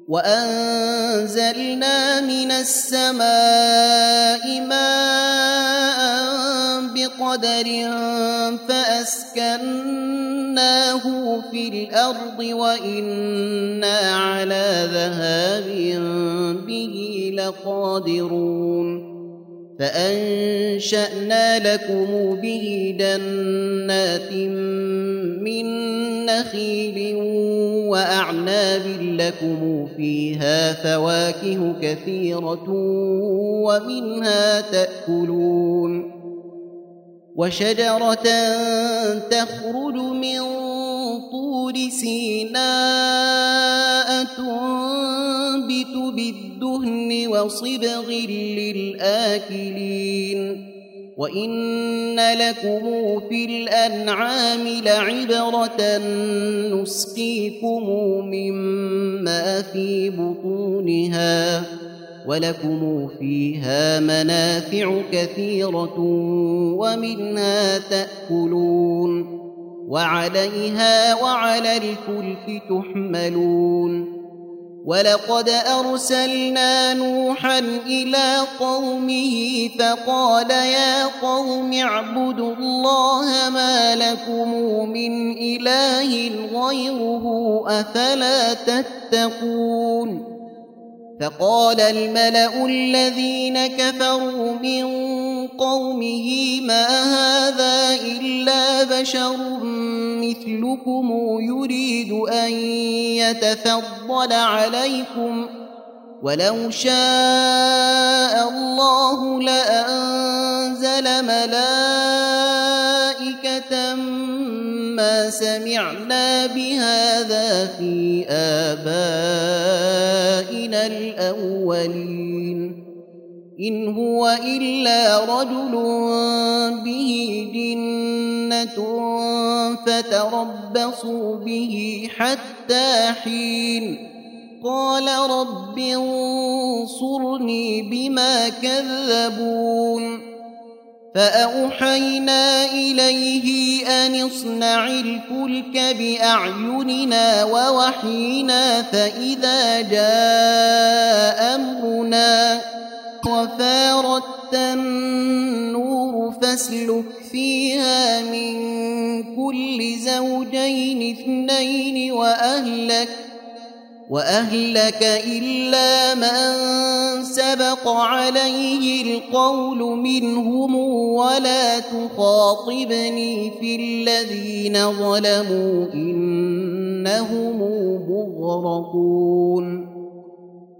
وأنزلنا من السماء ماء بقدر فأسكناه في الأرض وإنا على ذهاب به لقادرون فأنشأنا لكم به جنات من نخيل وأعناب لكم فيها فواكه كثيرة ومنها تأكلون وشجرة تخرج من طور سيناء تنبت بالدهن وصبغ للآكلين وإن لكم في الأنعام لعبرة نسقيكم مما في بطونها ولكم فيها منافع كثيرة ومنها تأكلون وعليها وعلى الفلك تحملون ولقد أرسلنا نوحا إلى قومه فقال يا قوم اعبدوا الله ما لكم من إله غيره أفلا تتقون فقال الملأ الذين كفروا من قومه ما هذا إلا بشر مثلكم يريد أن يتفضل عليكم ولو شاء الله لأنزل ملائكة ما سمعنا بهذا في آبائنا الأولين إن هو إلا رجل به جنة فتربصوا به حتى حين قال رب انصرني بما كذبون فأوحينا إليه أن اصنع الفلك بأعيننا ووحينا فإذا جاء أمرنا وفارت النور فاسلك فيها من كل زوجين اثنين وأهلك إلا من سبق عليه القول منهم ولا تخاطبني في الذين ظلموا إنهم مغرقون